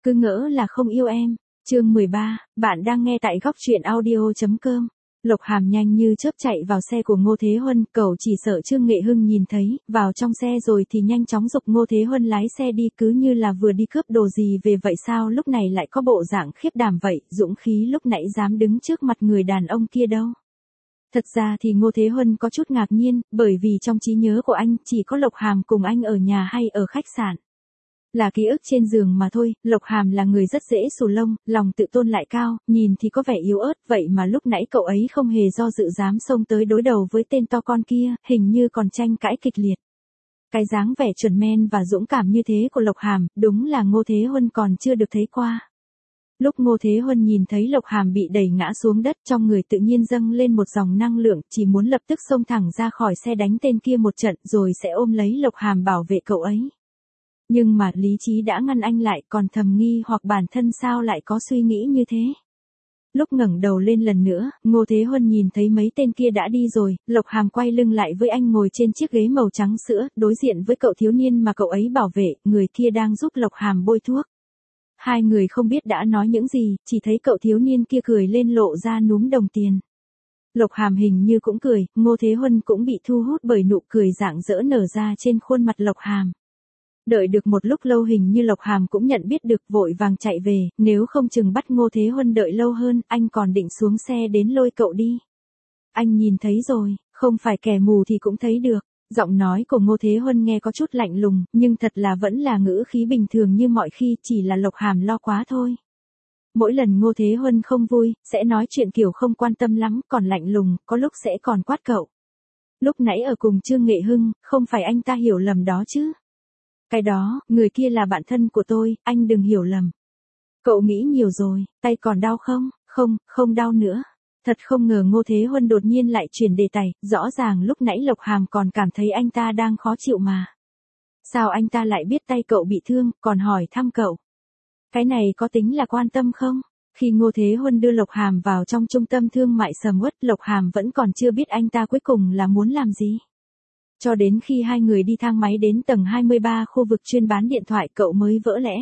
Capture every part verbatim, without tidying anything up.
Cứ ngỡ là không yêu em. Chương mười ba, bạn đang nghe tại góc truyện audio chấm com. Lộc Hàm nhanh như chớp chạy vào xe của Ngô Thế Huân, cậu chỉ sợ Trương Nghệ Hưng nhìn thấy, vào trong xe rồi thì nhanh chóng giục Ngô Thế Huân lái xe đi, cứ như là vừa đi cướp đồ gì về vậy. Sao lúc này lại có bộ dạng khiếp đảm vậy, dũng khí lúc nãy dám đứng trước mặt người đàn ông kia đâu. Thật ra thì Ngô Thế Huân có chút ngạc nhiên, bởi vì trong trí nhớ của anh chỉ có Lộc Hàm cùng anh ở nhà hay ở khách sạn. Là ký ức trên giường mà thôi. Lộc Hàm là người rất dễ xù lông, lòng tự tôn lại cao, nhìn thì có vẻ yếu ớt, vậy mà lúc nãy cậu ấy không hề do dự dám xông tới đối đầu với tên to con kia, hình như còn tranh cãi kịch liệt. Cái dáng vẻ chuẩn men và dũng cảm như thế của Lộc Hàm, đúng là Ngô Thế Huân còn chưa được thấy qua. Lúc Ngô Thế Huân nhìn thấy Lộc Hàm bị đẩy ngã xuống đất, trong người tự nhiên dâng lên một dòng năng lượng, chỉ muốn lập tức xông thẳng ra khỏi xe đánh tên kia một trận rồi sẽ ôm lấy Lộc Hàm bảo vệ cậu ấy. Nhưng mà lý trí đã ngăn anh lại, còn thầm nghi hoặc bản thân sao lại có suy nghĩ như thế. Lúc ngẩng đầu lên lần nữa, Ngô Thế Huân nhìn thấy mấy tên kia đã đi rồi, Lộc Hàm quay lưng lại với anh ngồi trên chiếc ghế màu trắng sữa, đối diện với cậu thiếu niên mà cậu ấy bảo vệ, người kia đang giúp Lộc Hàm bôi thuốc. Hai người không biết đã nói những gì, chỉ thấy cậu thiếu niên kia cười lên lộ ra núm đồng tiền. Lộc Hàm hình như cũng cười, Ngô Thế Huân cũng bị thu hút bởi nụ cười rạng rỡ nở ra trên khuôn mặt Lộc Hàm. Đợi được một lúc lâu hình như Lộc Hàm cũng nhận biết được, vội vàng chạy về, nếu không chừng bắt Ngô Thế Huân đợi lâu hơn, anh còn định xuống xe đến lôi cậu đi. Anh nhìn thấy rồi, không phải kẻ mù thì cũng thấy được. Giọng nói của Ngô Thế Huân nghe có chút lạnh lùng, nhưng thật là vẫn là ngữ khí bình thường như mọi khi, chỉ là Lộc Hàm lo quá thôi. Mỗi lần Ngô Thế Huân không vui, sẽ nói chuyện kiểu không quan tâm lắm, còn lạnh lùng, có lúc sẽ còn quát cậu. Lúc nãy ở cùng Trương Nghệ Hưng, không phải anh ta hiểu lầm đó chứ. Cái đó, người kia là bạn thân của tôi, anh đừng hiểu lầm. Cậu nghĩ nhiều rồi, tay còn đau không? Không, không đau nữa. Thật không ngờ Ngô Thế Huân đột nhiên lại chuyển đề tài, rõ ràng lúc nãy Lộc Hàm còn cảm thấy anh ta đang khó chịu mà. Sao anh ta lại biết tay cậu bị thương, còn hỏi thăm cậu? Cái này có tính là quan tâm không? Khi Ngô Thế Huân đưa Lộc Hàm vào trong trung tâm thương mại sầm uất, Lộc Hàm vẫn còn chưa biết anh ta cuối cùng là muốn làm gì. Cho đến khi hai người đi thang máy đến tầng hai mươi ba khu vực chuyên bán điện thoại, cậu mới vỡ lẽ.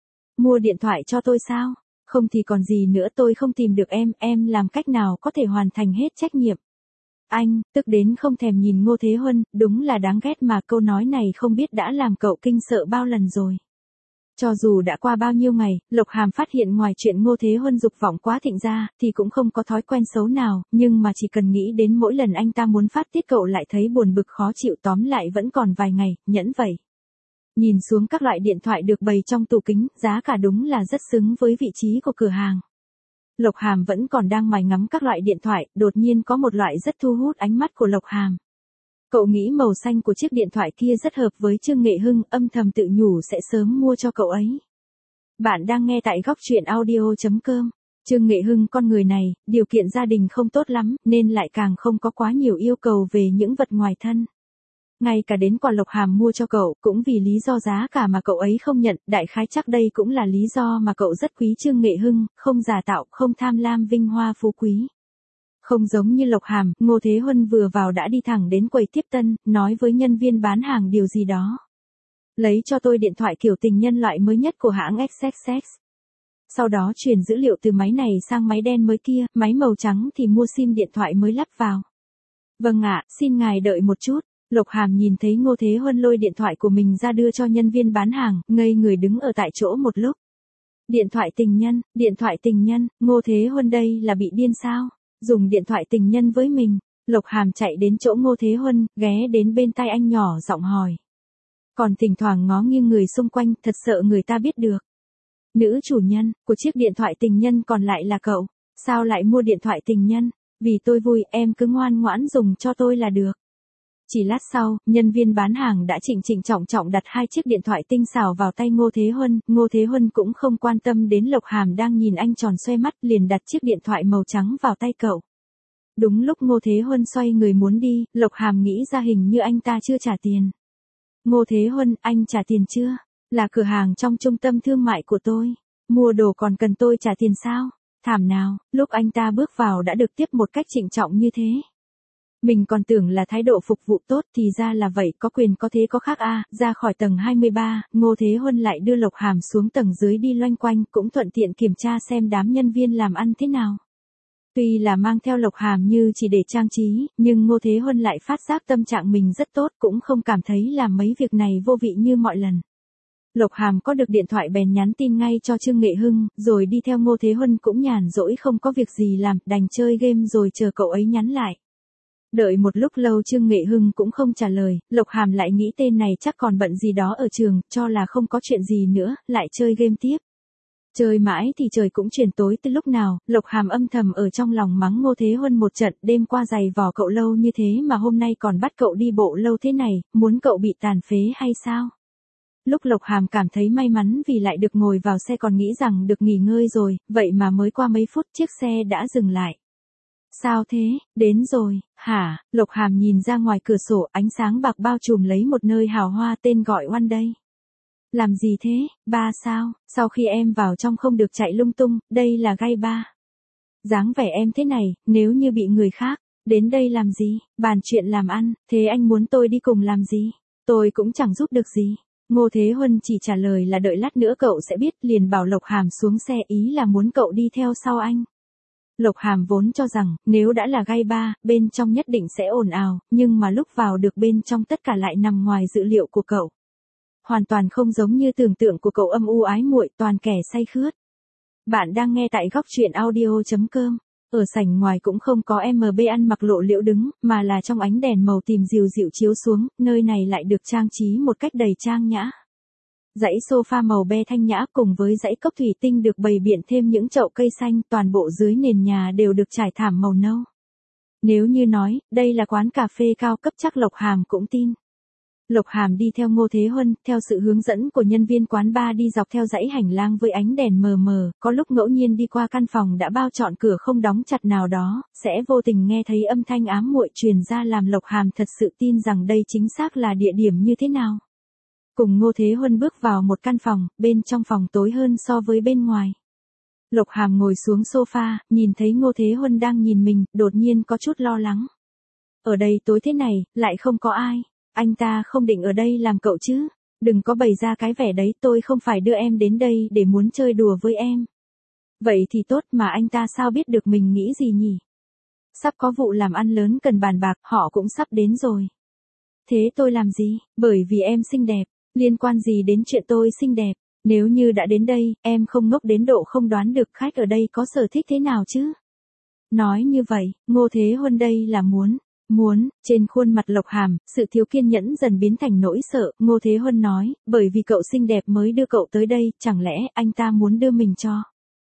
Mua điện thoại cho tôi sao? Không thì còn gì nữa, tôi không tìm được em, em làm cách nào có thể hoàn thành hết trách nhiệm? Anh, tức đến không thèm nhìn Ngô Thế Huân, đúng là đáng ghét mà, câu nói này không biết đã làm cậu kinh sợ bao lần rồi. Cho dù đã qua bao nhiêu ngày, Lộc Hàm phát hiện ngoài chuyện Ngô Thế Huân dục vọng quá thịnh ra, thì cũng không có thói quen xấu nào, nhưng mà chỉ cần nghĩ đến mỗi lần anh ta muốn phát tiết cậu lại thấy buồn bực khó chịu, tóm lại vẫn còn vài ngày, nhẫn vậy. Nhìn xuống các loại điện thoại được bày trong tủ kính, giá cả đúng là rất xứng với vị trí của cửa hàng. Lộc Hàm vẫn còn đang mải ngắm các loại điện thoại, đột nhiên có một loại rất thu hút ánh mắt của Lộc Hàm. Cậu nghĩ màu xanh của chiếc điện thoại kia rất hợp với Trương Nghệ Hưng, âm thầm tự nhủ sẽ sớm mua cho cậu ấy. Bạn đang nghe tại góc truyện audio chấm com. Trương Nghệ Hưng con người này, điều kiện gia đình không tốt lắm, nên lại càng không có quá nhiều yêu cầu về những vật ngoài thân. Ngay cả đến quà Lộc Hàm mua cho cậu, cũng vì lý do giá cả mà cậu ấy không nhận, đại khái chắc đây cũng là lý do mà cậu rất quý Trương Nghệ Hưng, không giả tạo, không tham lam vinh hoa phú quý. Không giống như Lộc Hàm, Ngô Thế Huân vừa vào đã đi thẳng đến quầy tiếp tân, nói với nhân viên bán hàng điều gì đó. Lấy cho tôi điện thoại kiểu tình nhân loại mới nhất của hãng ích ích ích. Sau đó truyền dữ liệu từ máy này sang máy đen mới kia, máy màu trắng thì mua sim điện thoại mới lắp vào. Vâng ạ, xin ngài đợi một chút. Lộc Hàm nhìn thấy Ngô Thế Huân lôi điện thoại của mình ra đưa cho nhân viên bán hàng, ngây người đứng ở tại chỗ một lúc. Điện thoại tình nhân, điện thoại tình nhân, Ngô Thế Huân đây là bị điên sao? Dùng điện thoại tình nhân với mình. Lộc Hàm chạy đến chỗ Ngô Thế Huân, ghé đến bên tai anh nhỏ giọng hỏi. Còn thỉnh thoảng ngó nghiêng người xung quanh, thật sợ người ta biết được. Nữ chủ nhân của chiếc điện thoại tình nhân còn lại là cậu. Sao lại mua điện thoại tình nhân? Vì tôi vui, em cứ ngoan ngoãn dùng cho tôi là được. Chỉ lát sau, nhân viên bán hàng đã trịnh trịnh trọng trọng đặt hai chiếc điện thoại tinh xảo vào tay Ngô Thế Huân. Ngô Thế Huân cũng không quan tâm đến Lộc Hàm đang nhìn anh tròn xoe mắt, liền đặt chiếc điện thoại màu trắng vào tay cậu. Đúng lúc Ngô Thế Huân xoay người muốn đi, Lộc Hàm nghĩ ra hình như anh ta chưa trả tiền. Ngô Thế Huân, anh trả tiền chưa? Là cửa hàng trong trung tâm thương mại của tôi. Mua đồ còn cần tôi trả tiền sao? Thảm nào, lúc anh ta bước vào đã được tiếp một cách trịnh trọng như thế. Mình còn tưởng là thái độ phục vụ tốt thì ra là vậy, có quyền có thế có khác a. Ra khỏi tầng hai mươi ba, Ngô Thế Huân lại đưa Lộc Hàm xuống tầng dưới đi loanh quanh, cũng thuận tiện kiểm tra xem đám nhân viên làm ăn thế nào. Tuy là mang theo Lộc Hàm như chỉ để trang trí, nhưng Ngô Thế Huân lại phát giác tâm trạng mình rất tốt, cũng không cảm thấy làm mấy việc này vô vị như mọi lần. Lộc Hàm có được điện thoại bèn nhắn tin ngay cho Trương Nghệ Hưng, rồi đi theo Ngô Thế Huân cũng nhàn rỗi không có việc gì làm, đành chơi game rồi chờ cậu ấy nhắn lại. Đợi một lúc lâu Trương Nghệ Hưng cũng không trả lời, Lộc Hàm lại nghĩ tên này chắc còn bận gì đó ở trường, cho là không có chuyện gì nữa, lại chơi game tiếp. Chơi mãi thì trời cũng chuyển tối, từ lúc nào, Lộc Hàm âm thầm ở trong lòng mắng Ngô Thế Huân một trận, đêm qua giày vò cậu lâu như thế mà hôm nay còn bắt cậu đi bộ lâu thế này, muốn cậu bị tàn phế hay sao? Lúc Lộc Hàm cảm thấy may mắn vì lại được ngồi vào xe còn nghĩ rằng được nghỉ ngơi rồi, vậy mà mới qua mấy phút chiếc xe đã dừng lại. Sao thế, đến rồi, hả? Lộc Hàm nhìn ra ngoài cửa sổ, ánh sáng bạc bao trùm lấy một nơi hào hoa tên gọi One Day. Làm gì thế, ba sao, sau khi em vào trong không được chạy lung tung, đây là gay ba. Dáng vẻ em thế này, nếu như bị người khác, đến đây làm gì, bàn chuyện làm ăn, thế anh muốn tôi đi cùng làm gì, tôi cũng chẳng giúp được gì. Ngô Thế Huân chỉ trả lời là đợi lát nữa cậu sẽ biết, liền bảo Lộc Hàm xuống xe, ý là muốn cậu đi theo sau anh. Lộc Hàm vốn cho rằng, nếu đã là gay ba, bên trong nhất định sẽ ồn ào, nhưng mà lúc vào được bên trong tất cả lại nằm ngoài dự liệu của cậu. Hoàn toàn không giống như tưởng tượng của cậu, âm u ái muội, toàn kẻ say khướt. Bạn đang nghe tại góc truyện audio chấm com. Ở sảnh ngoài cũng không có em bê ăn mặc lộ liễu đứng, mà là trong ánh đèn màu tím dịu dịu chiếu xuống, nơi này lại được trang trí một cách đầy trang nhã. Dãy sofa màu be thanh nhã cùng với dãy cốc thủy tinh được bày biện thêm những chậu cây xanh, toàn bộ dưới nền nhà đều được trải thảm màu nâu. Nếu như nói, đây là quán cà phê cao cấp chắc Lộc Hàm cũng tin. Lộc Hàm đi theo Ngô Thế Huân, theo sự hướng dẫn của nhân viên quán bar đi dọc theo dãy hành lang với ánh đèn mờ mờ, có lúc ngẫu nhiên đi qua căn phòng đã bao trọn cửa không đóng chặt nào đó, sẽ vô tình nghe thấy âm thanh ám muội truyền ra làm Lộc Hàm thật sự tin rằng đây chính xác là địa điểm như thế nào. Cùng Ngô Thế Huân bước vào một căn phòng, bên trong phòng tối hơn so với bên ngoài. Lộc Hàm ngồi xuống sofa, nhìn thấy Ngô Thế Huân đang nhìn mình, đột nhiên có chút lo lắng. Ở đây tối thế này, lại không có ai. Anh ta không định ở đây làm cậu chứ? Đừng có bày ra cái vẻ đấy, tôi không phải đưa em đến đây để muốn chơi đùa với em. Vậy thì tốt, mà anh ta sao biết được mình nghĩ gì nhỉ? Sắp có vụ làm ăn lớn cần bàn bạc, họ cũng sắp đến rồi. Thế tôi làm gì? Bởi vì em xinh đẹp, liên quan gì đến chuyện tôi xinh đẹp? Nếu như đã đến đây, em không ngốc đến độ không đoán được khách ở đây có sở thích thế nào chứ? Nói như vậy, Ngô Thế Huân đây là muốn... Muốn, trên khuôn mặt Lộc Hàm, sự thiếu kiên nhẫn dần biến thành nỗi sợ, Ngô Thế Huân nói, bởi vì cậu xinh đẹp mới đưa cậu tới đây, chẳng lẽ anh ta muốn đưa mình cho?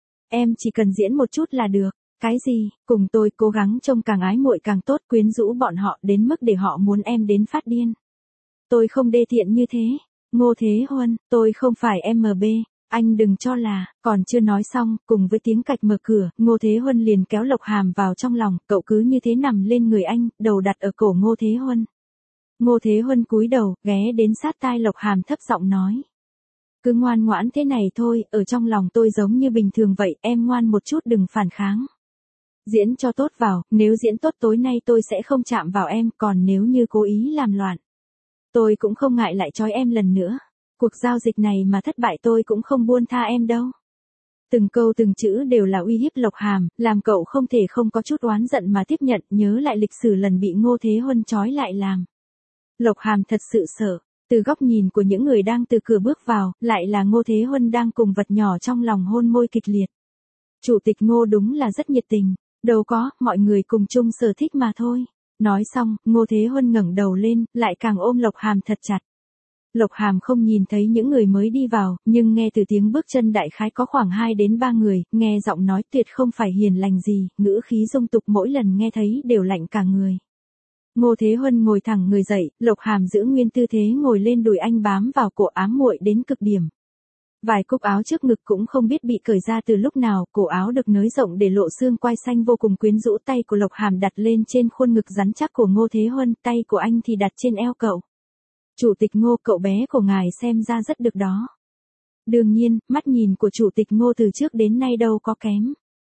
Em chỉ cần diễn một chút là được, cái gì, cùng tôi cố gắng trông càng ái muội càng tốt, quyến rũ bọn họ đến mức để họ muốn em đến phát điên. Tôi không đê tiện như thế, Ngô Thế Huân, tôi không phải em bê. Anh đừng cho là, còn chưa nói xong, cùng với tiếng cạch mở cửa, Ngô Thế Huân liền kéo Lộc Hàm vào trong lòng, cậu cứ như thế nằm lên người anh, đầu đặt ở cổ Ngô Thế Huân. Ngô Thế Huân cúi đầu, ghé đến sát tai Lộc Hàm thấp giọng nói. Cứ ngoan ngoãn thế này thôi, ở trong lòng tôi giống như bình thường vậy, em ngoan một chút đừng phản kháng. Diễn cho tốt vào, nếu diễn tốt tối nay tôi sẽ không chạm vào em, còn nếu như cố ý làm loạn, tôi cũng không ngại lại trói em lần nữa. Cuộc giao dịch này mà thất bại tôi cũng không buông tha em đâu. Từng câu từng chữ đều là uy hiếp Lộc Hàm, làm cậu không thể không có chút oán giận mà tiếp nhận, nhớ lại lịch sử lần bị Ngô Thế Huân trói lại làm. Lộc Hàm thật sự sợ, từ góc nhìn của những người đang từ cửa bước vào, lại là Ngô Thế Huân đang cùng vật nhỏ trong lòng hôn môi kịch liệt. Chủ tịch Ngô đúng là rất nhiệt tình, đâu có, mọi người cùng chung sở thích mà thôi. Nói xong, Ngô Thế Huân ngẩng đầu lên, lại càng ôm Lộc Hàm thật chặt. Lộc Hàm không nhìn thấy những người mới đi vào, nhưng nghe từ tiếng bước chân đại khái có khoảng hai đến ba người, nghe giọng nói tuyệt không phải hiền lành gì, ngữ khí dung tục mỗi lần nghe thấy đều lạnh cả người. Ngô Thế Huân ngồi thẳng người dậy, Lộc Hàm giữ nguyên tư thế ngồi lên đùi anh bám vào cổ ám muội đến cực điểm. Vài cúc áo trước ngực cũng không biết bị cởi ra từ lúc nào, cổ áo được nới rộng để lộ xương quai xanh vô cùng quyến rũ, tay của Lộc Hàm đặt lên trên khuôn ngực rắn chắc của Ngô Thế Huân, tay của anh thì đặt trên eo cậu. Chủ tịch Ngô, cậu bé của ngài xem ra rất được đó. Đương nhiên, mắt nhìn của chủ tịch Ngô từ trước đến nay đâu có kém.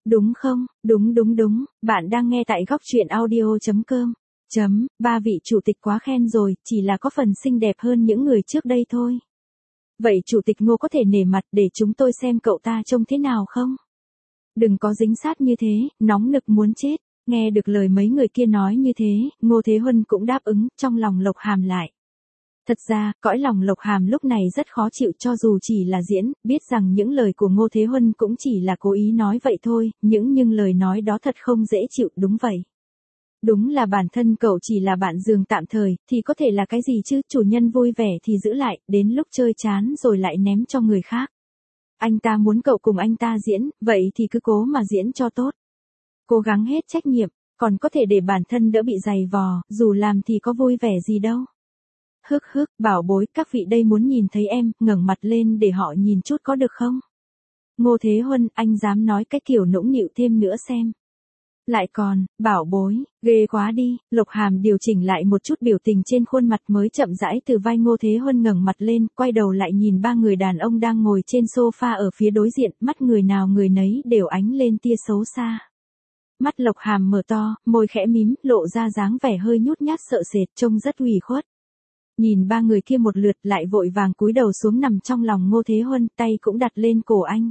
Đúng không? Đúng đúng đúng, bạn đang nghe tại góc truyện audio.com. Chấm, ba vị chủ tịch quá khen rồi, chỉ là có phần xinh đẹp hơn những người trước đây thôi. Vậy chủ tịch Ngô có thể nể mặt để chúng tôi xem cậu ta trông thế nào không? Đừng có dính sát như thế, nóng nực muốn chết. Nghe được lời mấy người kia nói như thế, Ngô Thế Huân cũng đáp ứng, trong lòng Lộc Hàm lại. Thật ra, cõi lòng Lộc Hàm lúc này rất khó chịu cho dù chỉ là diễn, biết rằng những lời của Ngô Thế Huân cũng chỉ là cố ý nói vậy thôi, những nhưng lời nói đó thật không dễ chịu, đúng vậy. Đúng là bản thân cậu chỉ là bạn giường tạm thời, thì có thể là cái gì chứ, chủ nhân vui vẻ thì giữ lại, đến lúc chơi chán rồi lại ném cho người khác. Anh ta muốn cậu cùng anh ta diễn, vậy thì cứ cố mà diễn cho tốt. Cố gắng hết trách nhiệm, còn có thể để bản thân đỡ bị dày vò, dù làm thì có vui vẻ gì đâu. Hức hức, bảo bối, các vị đây muốn nhìn thấy em, ngẩng mặt lên để họ nhìn chút có được không? Ngô Thế Huân, anh dám nói cái kiểu nũng nịu thêm nữa xem. Lại còn, bảo bối, ghê quá đi, Lộc Hàm điều chỉnh lại một chút biểu tình trên khuôn mặt mới chậm rãi từ vai Ngô Thế Huân ngẩng mặt lên, quay đầu lại nhìn ba người đàn ông đang ngồi trên sofa ở phía đối diện, mắt người nào người nấy đều ánh lên tia xấu xa. Mắt Lộc Hàm mở to, môi khẽ mím, lộ ra dáng vẻ hơi nhút nhát sợ sệt, trông rất ủy khuất. Nhìn ba người kia một lượt lại vội vàng cúi đầu xuống nằm trong lòng Ngô Thế Huân, tay cũng đặt lên cổ anh.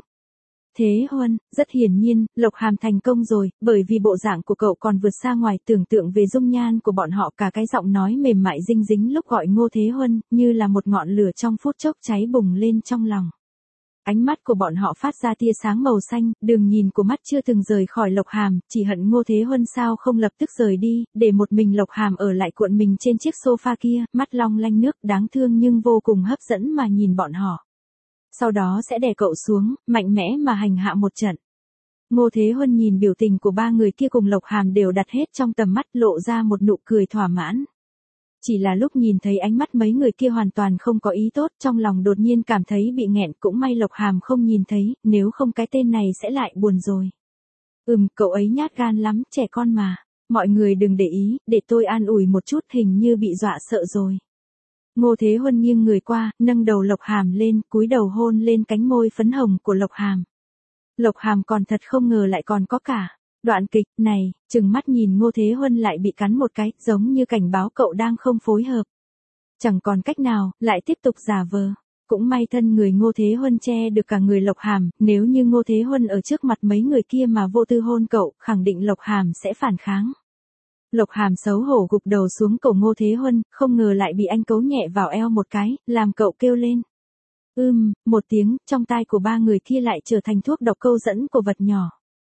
Thế Huân, rất hiển nhiên, Lộc Hàm thành công rồi, bởi vì bộ dạng của cậu còn vượt xa ngoài tưởng tượng về dung nhan của bọn họ, cả cái giọng nói mềm mại dinh dính lúc gọi Ngô Thế Huân, như là một ngọn lửa trong phút chốc cháy bùng lên trong lòng. Ánh mắt của bọn họ phát ra tia sáng màu xanh, đường nhìn của mắt chưa từng rời khỏi Lộc Hàm, chỉ hận Ngô Thế Huân sao không lập tức rời đi, để một mình Lộc Hàm ở lại cuộn mình trên chiếc sofa kia, mắt long lanh nước đáng thương nhưng vô cùng hấp dẫn mà nhìn bọn họ. Sau đó sẽ đè cậu xuống, mạnh mẽ mà hành hạ một trận. Ngô Thế Huân nhìn biểu tình của ba người kia cùng Lộc Hàm đều đặt hết trong tầm mắt, lộ ra một nụ cười thỏa mãn. Chỉ là lúc nhìn thấy ánh mắt mấy người kia hoàn toàn không có ý tốt, trong lòng đột nhiên cảm thấy bị nghẹn, cũng may Lộc Hàm không nhìn thấy, nếu không cái tên này sẽ lại buồn rồi. Ừm, cậu ấy nhát gan lắm, trẻ con mà. Mọi người đừng để ý, để tôi an ủi một chút, hình như bị dọa sợ rồi. Ngô Thế Huân nghiêng người qua, nâng đầu Lộc Hàm lên, cúi đầu hôn lên cánh môi phấn hồng của Lộc Hàm. Lộc Hàm còn thật không ngờ lại còn có cả đoạn kịch này, chừng mắt nhìn Ngô Thế Huân lại bị cắn một cái, giống như cảnh báo cậu đang không phối hợp. Chẳng còn cách nào, lại tiếp tục giả vờ. Cũng may thân người Ngô Thế Huân che được cả người Lộc Hàm, nếu như Ngô Thế Huân ở trước mặt mấy người kia mà vô tư hôn cậu, khẳng định Lộc Hàm sẽ phản kháng. Lộc Hàm xấu hổ gục đầu xuống cổ Ngô Thế Huân, không ngờ lại bị anh cấu nhẹ vào eo một cái, làm cậu kêu lên. Ưm, một tiếng, trong tai của ba người kia lại trở thành thuốc độc câu dẫn của vật nhỏ.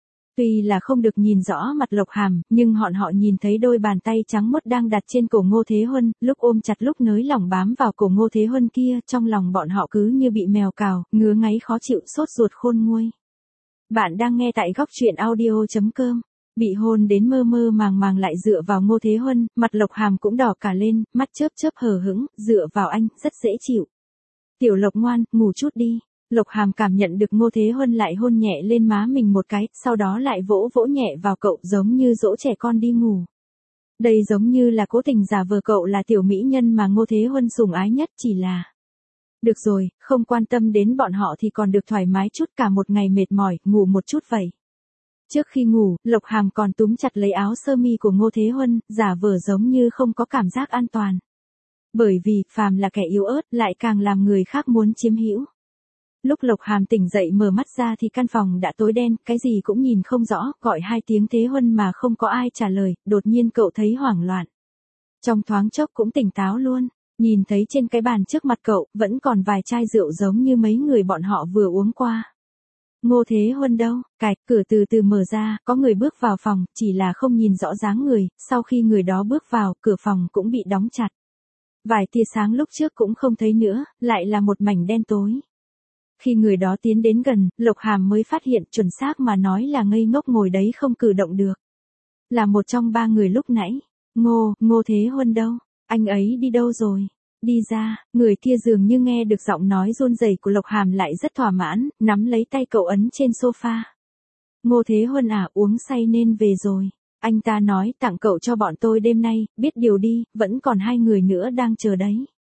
Tuy là không được nhìn rõ mặt Lộc Hàm, nhưng họ họ nhìn thấy đôi bàn tay trắng muốt đang đặt trên cổ Ngô Thế Huân, lúc ôm chặt lúc nới lỏng bám vào cổ Ngô Thế Huân kia, trong lòng bọn họ cứ như bị mèo cào, ngứa ngáy khó chịu, sốt ruột khôn nguôi. Bạn đang nghe tại góc truyện audio.com. Bị hôn đến mơ mơ màng màng lại dựa vào Ngô Thế Huân, mặt Lộc Hàm cũng đỏ cả lên, mắt chớp chớp hờ hững, dựa vào anh, rất dễ chịu. Tiểu Lộc ngoan, ngủ chút đi. Lộc Hàm cảm nhận được Ngô Thế Huân lại hôn nhẹ lên má mình một cái, sau đó lại vỗ vỗ nhẹ vào cậu giống như dỗ trẻ con đi ngủ. Đây giống như là cố tình giả vờ cậu là tiểu mỹ nhân mà Ngô Thế Huân sủng ái nhất, chỉ là... Được rồi, không quan tâm đến bọn họ thì còn được thoải mái chút, cả một ngày mệt mỏi, ngủ một chút vậy. Trước khi ngủ, Lộc Hàm còn túm chặt lấy áo sơ mi của Ngô Thế Huân, giả vờ giống như không có cảm giác an toàn. Bởi vì, phàm là kẻ yếu ớt, lại càng làm người khác muốn chiếm hữu. Lúc Lộc Hàm tỉnh dậy mở mắt ra thì căn phòng đã tối đen, cái gì cũng nhìn không rõ, gọi hai tiếng Thế Huân mà không có ai trả lời, đột nhiên cậu thấy hoảng loạn. Trong thoáng chốc cũng tỉnh táo luôn, nhìn thấy trên cái bàn trước mặt cậu, vẫn còn vài chai rượu giống như mấy người bọn họ vừa uống qua. Ngô Thế Huân đâu? Cạch, cửa từ từ mở ra, có người bước vào phòng, chỉ là không nhìn rõ dáng người, sau khi người đó bước vào, cửa phòng cũng bị đóng chặt. Vài tia sáng lúc trước cũng không thấy nữa, lại là một mảnh đen tối. Khi người đó tiến đến gần, Lộc Hàm mới phát hiện, chuẩn xác mà nói là ngây ngốc ngồi đấy không cử động được. Là một trong ba người lúc nãy. Ngô, Ngô Thế Huân đâu? Anh ấy đi đâu rồi? Đi ra, người kia dường như nghe được giọng nói run rẩy của Lộc Hàm lại rất thỏa mãn, nắm lấy tay cậu ấn trên sofa. Ngô Thế Huân à, uống say nên về rồi. Anh ta nói tặng cậu cho bọn tôi đêm nay, biết điều đi, vẫn còn hai người nữa đang chờ đấy.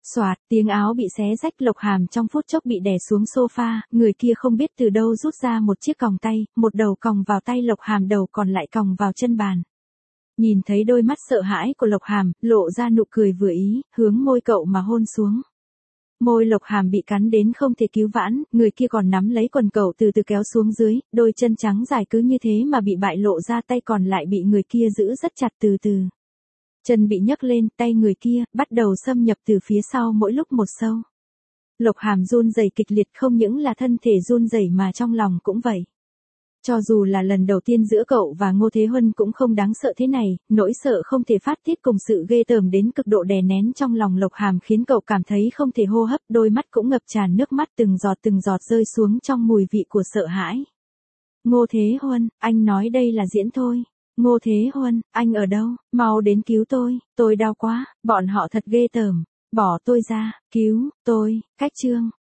Soạt, tiếng áo bị xé rách, Lộc Hàm trong phút chốc bị đè xuống sofa, người kia không biết từ đâu rút ra một chiếc còng tay, một đầu còng vào tay Lộc Hàm, đầu còn lại còng vào chân bàn. Nhìn thấy đôi mắt sợ hãi của Lộc Hàm, lộ ra nụ cười vừa ý, hướng môi cậu mà hôn xuống. Môi Lộc Hàm bị cắn đến không thể cứu vãn, người kia còn nắm lấy quần cậu từ từ kéo xuống dưới, đôi chân trắng dài cứ như thế mà bị bại lộ ra, tay còn lại bị người kia giữ rất chặt, từ từ. Chân bị nhấc lên, tay người kia bắt đầu xâm nhập từ phía sau mỗi lúc một sâu. Lộc Hàm run rẩy kịch liệt, không những là thân thể run rẩy mà trong lòng cũng vậy. Cho dù là lần đầu tiên giữa cậu và Ngô Thế Huân cũng không đáng sợ thế này, nỗi sợ không thể phát tiết cùng sự ghê tởm đến cực độ đè nén trong lòng Lộc Hàm khiến cậu cảm thấy không thể hô hấp, đôi mắt cũng ngập tràn nước mắt, từng giọt từng giọt rơi xuống trong mùi vị của sợ hãi. Ngô Thế Huân, anh nói đây là diễn thôi. Ngô Thế Huân, anh ở đâu? Mau đến cứu tôi, tôi đau quá, bọn họ thật ghê tởm. Bỏ tôi ra, cứu tôi. Cách chương